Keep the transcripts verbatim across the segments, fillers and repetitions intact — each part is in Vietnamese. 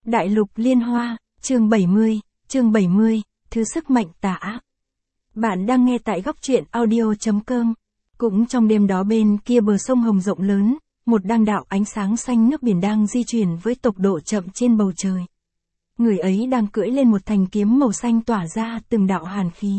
Đại lục liên hoa, chương bảy mươi, chương bảy mươi, thứ sức mạnh tà ác. Bạn đang nghe tại góc truyện audio chấm com. Cũng trong đêm đó bên kia bờ sông Hồng rộng lớn, một đăng đạo ánh sáng xanh nước biển đang di chuyển với tốc độ chậm trên bầu trời. Người ấy đang cưỡi lên một thanh kiếm màu xanh tỏa ra từng đạo hàn khí.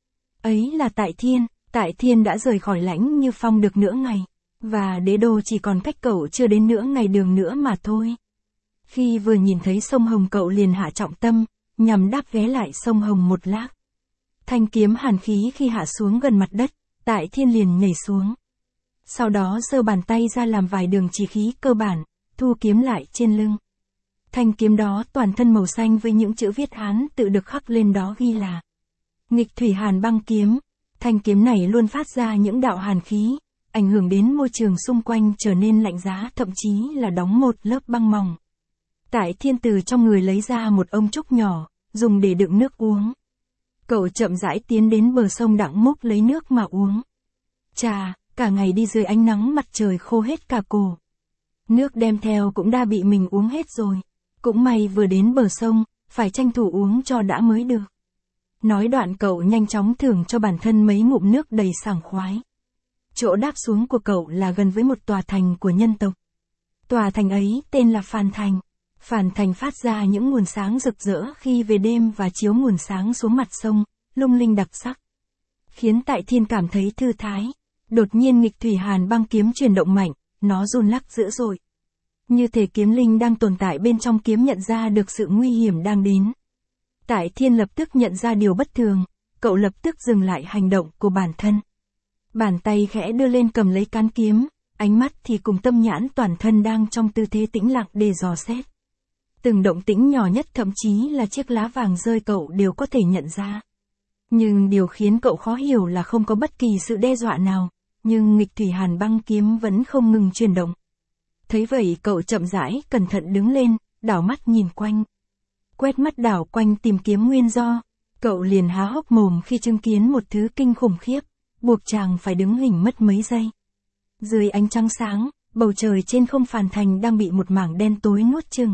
Ấy là Tại Thiên, Tại Thiên đã rời khỏi Lãnh Như Phong được nửa ngày, và đế đô chỉ còn cách cậu chưa đến nửa ngày đường nữa mà thôi. Khi vừa nhìn thấy sông Hồng cậu liền hạ trọng tâm, nhằm đáp ghé lại sông Hồng một lát. Thanh kiếm hàn khí khi hạ xuống gần mặt đất, Tại Thiên liền nhảy xuống. Sau đó giơ bàn tay ra làm vài đường chỉ khí cơ bản, thu kiếm lại trên lưng. Thanh kiếm đó toàn thân màu xanh với những chữ viết Hán tự được khắc lên đó ghi là Nghịch Thủy Hàn Băng Kiếm. Thanh kiếm này luôn phát ra những đạo hàn khí, ảnh hưởng đến môi trường xung quanh trở nên lạnh giá, thậm chí là đóng một lớp băng mỏng. Tại Thiên từ trong người lấy ra một ông trúc nhỏ, dùng để đựng nước uống. Cậu chậm rãi tiến đến bờ sông đặng múc lấy nước mà uống. Chà, cả ngày đi dưới ánh nắng mặt trời khô hết cả cổ. Nước đem theo cũng đã bị mình uống hết rồi. Cũng may vừa đến bờ sông, phải tranh thủ uống cho đã mới được. Nói đoạn cậu nhanh chóng thưởng cho bản thân mấy ngụm nước đầy sảng khoái. Chỗ đáp xuống của cậu là gần với một tòa thành của nhân tộc. Tòa thành ấy tên là Phàn Thành. Phàn Thành phát ra những nguồn sáng rực rỡ khi về đêm và chiếu nguồn sáng xuống mặt sông, lung linh đặc sắc. Khiến Tại Thiên cảm thấy thư thái. Đột nhiên Nghịch Thủy Hàn Băng Kiếm chuyển động mạnh, nó run lắc dữ dội. Như thể kiếm linh đang tồn tại bên trong kiếm nhận ra được sự nguy hiểm đang đến. Tại Thiên lập tức nhận ra điều bất thường, cậu lập tức dừng lại hành động của bản thân. Bàn tay khẽ đưa lên cầm lấy cán kiếm, ánh mắt thì cùng tâm nhãn toàn thân đang trong tư thế tĩnh lặng để dò xét. Từng động tĩnh nhỏ nhất thậm chí là chiếc lá vàng rơi cậu đều có thể nhận ra. Nhưng điều khiến cậu khó hiểu là không có bất kỳ sự đe dọa nào, nhưng Nghịch Thủy Hàn Băng Kiếm vẫn không ngừng chuyển động. Thấy vậy cậu chậm rãi, cẩn thận đứng lên, đảo mắt nhìn quanh. Quét mắt đảo quanh tìm kiếm nguyên do, cậu liền há hốc mồm khi chứng kiến một thứ kinh khủng khiếp, buộc chàng phải đứng hình mất mấy giây. Dưới ánh trăng sáng, bầu trời trên không Phàn Thành đang bị một mảng đen tối nuốt chửng.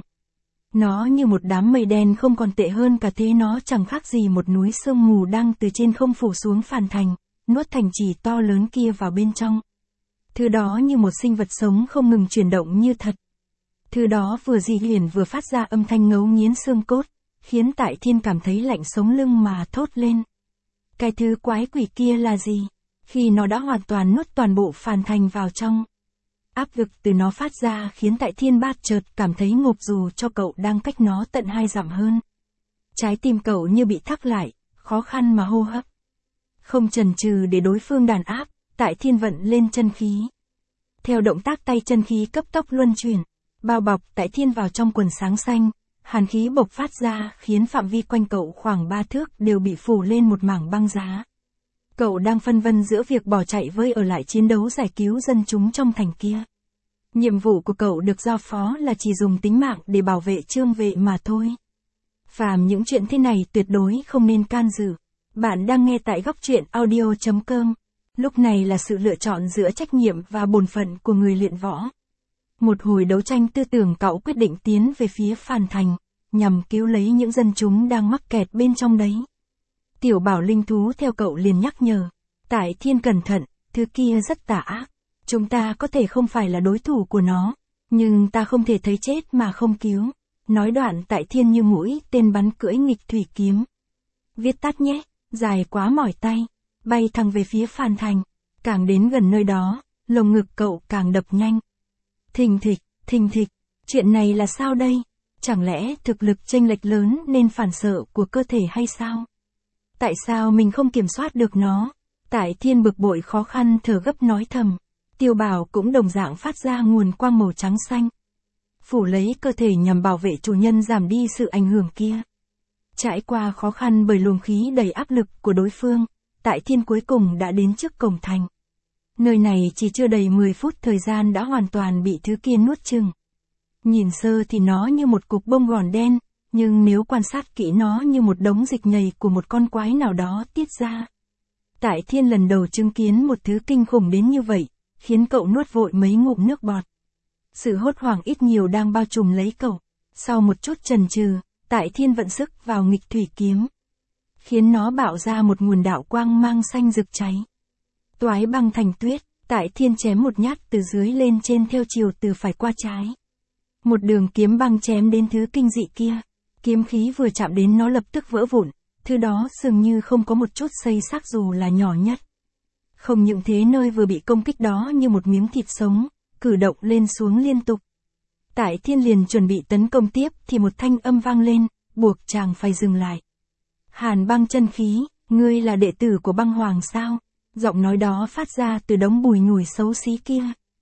Nó như một đám mây đen không còn tệ hơn cả thế, nó chẳng khác gì một núi sương mù đang từ trên không phủ xuống Phàn Thành, nuốt thành trì to lớn kia vào bên trong. Thứ đó như một sinh vật sống không ngừng chuyển động như thật. Thứ đó vừa di chuyển vừa phát ra âm thanh ngấu nghiến xương cốt, khiến Tại Thiên cảm thấy lạnh sống lưng mà thốt lên. Cái thứ quái quỷ kia là gì? Khi nó đã hoàn toàn nuốt toàn bộ Phàn Thành vào trong. Áp lực từ nó phát ra khiến Tại Thiên bát chợt cảm thấy ngộp dù cho cậu đang cách nó tận hai dặm hơn. Trái tim cậu như bị thắt lại, khó khăn mà hô hấp. Không chần chừ để đối phương đàn áp, Tại Thiên vận lên chân khí. Theo động tác tay chân khí cấp tốc luân chuyển, bao bọc Tại Thiên vào trong quần sáng xanh, hàn khí bộc phát ra khiến phạm vi quanh cậu khoảng ba thước đều bị phủ lên một mảng băng giá. Cậu đang phân vân giữa việc bỏ chạy với ở lại chiến đấu giải cứu dân chúng trong thành kia. Nhiệm vụ của cậu được giao phó là chỉ dùng tính mạng để bảo vệ Trương Vệ mà thôi. Phàm những chuyện thế này tuyệt đối không nên can dự. Bạn đang nghe tại góc truyện audio chấm com. Lúc này là sự lựa chọn giữa trách nhiệm và bổn phận của người luyện võ. Một hồi đấu tranh tư tưởng cậu quyết định tiến về phía Phàn Thành, nhằm cứu lấy những dân chúng đang mắc kẹt bên trong đấy. Tiểu Bảo linh thú theo cậu liền nhắc nhở. Tại Thiên cẩn thận, thứ kia rất tà ác. Chúng ta có thể không phải là đối thủ của nó, nhưng ta không thể thấy chết mà không cứu. Nói đoạn Tại Thiên như mũi tên bắn cưỡi Nghịch Thủy Kiếm. Viết tắt nhé, dài quá mỏi tay. Bay thẳng về phía Phàn Thành. Càng đến gần nơi đó, lồng ngực cậu càng đập nhanh. Thình thịch, thình thịch, chuyện này là sao đây? Chẳng lẽ thực lực chênh lệch lớn nên phản xạ của cơ thể hay sao? Tại sao mình không kiểm soát được nó? Tại Thiên bực bội khó khăn thở gấp nói thầm. Tiểu Bảo cũng đồng dạng phát ra nguồn quang màu trắng xanh. Phủ lấy cơ thể nhằm bảo vệ chủ nhân giảm đi sự ảnh hưởng kia. Trải qua khó khăn bởi luồng khí đầy áp lực của đối phương, Tại Thiên cuối cùng đã đến trước cổng thành. Nơi này chỉ chưa đầy mười phút thời gian đã hoàn toàn bị thứ kia nuốt chửng. Nhìn sơ thì nó như một cục bông gòn đen, nhưng nếu quan sát kỹ nó như một đống dịch nhầy của một con quái nào đó tiết ra. Tại Thiên lần đầu chứng kiến một thứ kinh khủng đến như vậy, khiến cậu nuốt vội mấy ngụm nước bọt. Sự hốt hoảng ít nhiều đang bao trùm lấy cậu. Sau một chút chần chừ, Tại Thiên vận sức vào nghịch thủy kiếm, khiến nó bạo ra một nguồn đạo quang mang xanh rực cháy. Toái băng thành tuyết, Tại Thiên chém một nhát từ dưới lên trên theo chiều từ phải qua trái. Một đường kiếm băng chém đến thứ kinh dị kia, kiếm khí vừa chạm đến nó lập tức vỡ vụn, thứ đó dường như không có một chút xây xác dù là nhỏ nhất. Không những thế, nơi vừa bị công kích đó như một miếng thịt sống, cử động lên xuống liên tục. Tại Thiên liền chuẩn bị tấn công tiếp thì một thanh âm vang lên, buộc chàng phải dừng lại. Hàn Băng chân khí, ngươi là đệ tử của băng hoàng sao? Giọng nói đó phát ra từ đống bùi nhùi xấu xí kia,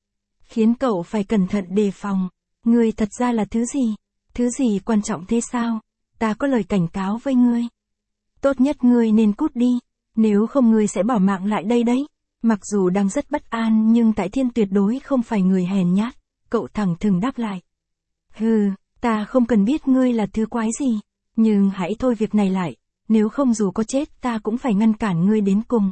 khiến cậu phải cẩn thận đề phòng. Ngươi thật ra là thứ gì? Thứ gì quan trọng thế sao? Ta có lời cảnh cáo với ngươi. Tốt nhất ngươi nên cút đi, nếu không ngươi sẽ bỏ mạng lại đây đấy. Mặc dù đang rất bất an nhưng Tại Thiên tuyệt đối không phải người hèn nhát, cậu thẳng thừng đáp lại. Hừ, ta không cần biết ngươi là thứ quái gì, nhưng hãy thôi việc này lại, nếu không dù có chết ta cũng phải ngăn cản ngươi đến cùng.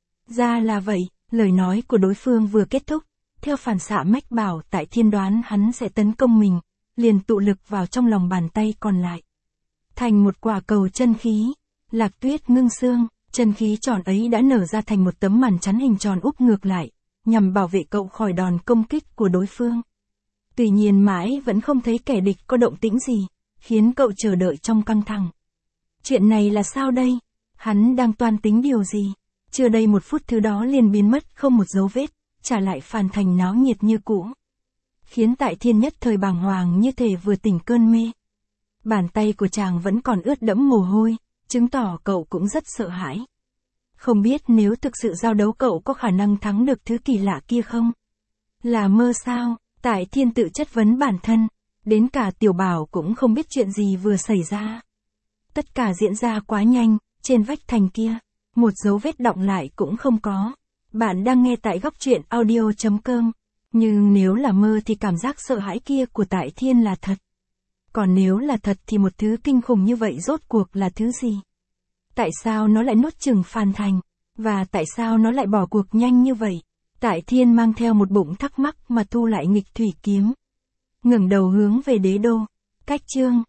Ra là vậy, lời nói của đối phương vừa kết thúc, theo phản xạ mách bảo Tại Thiên đoán hắn sẽ tấn công mình, liền tụ lực vào trong lòng bàn tay còn lại. Thành một quả cầu chân khí, Lạc Tuyết ngưng xương, chân khí tròn ấy đã nở ra thành một tấm màn chắn hình tròn úp ngược lại, nhằm bảo vệ cậu khỏi đòn công kích của đối phương. Tuy nhiên mãi vẫn không thấy kẻ địch có động tĩnh gì, khiến cậu chờ đợi trong căng thẳng. Chuyện này là sao đây? Hắn đang toan tính điều gì? Chưa đầy một phút thứ đó liền biến mất không một dấu vết, trả lại phàn thành náo nhiệt như cũ. Khiến Tại Thiên nhất thời bàng hoàng như thể vừa tỉnh cơn mê. Bàn tay của chàng vẫn còn ướt đẫm mồ hôi, chứng tỏ cậu cũng rất sợ hãi. Không biết nếu thực sự giao đấu cậu có khả năng thắng được thứ kỳ lạ kia không? Là mơ sao? Tại Thiên tự chất vấn bản thân, đến cả Tiểu Bảo cũng không biết chuyện gì vừa xảy ra. Tất cả diễn ra quá nhanh, trên vách thành kia, một dấu vết đọng lại cũng không có. Bạn đang nghe tại góc truyện audio chấm com. Nhưng nếu là mơ thì cảm giác sợ hãi kia của Tại Thiên là thật. Còn nếu là thật thì một thứ kinh khủng như vậy rốt cuộc là thứ gì? Tại sao nó lại nuốt chửng Phàn Thành? Và tại sao nó lại bỏ cuộc nhanh như vậy? Tại Thiên mang theo một bụng thắc mắc mà thu lại nghịch thủy kiếm, ngẩng đầu hướng về đế đô. Cách chương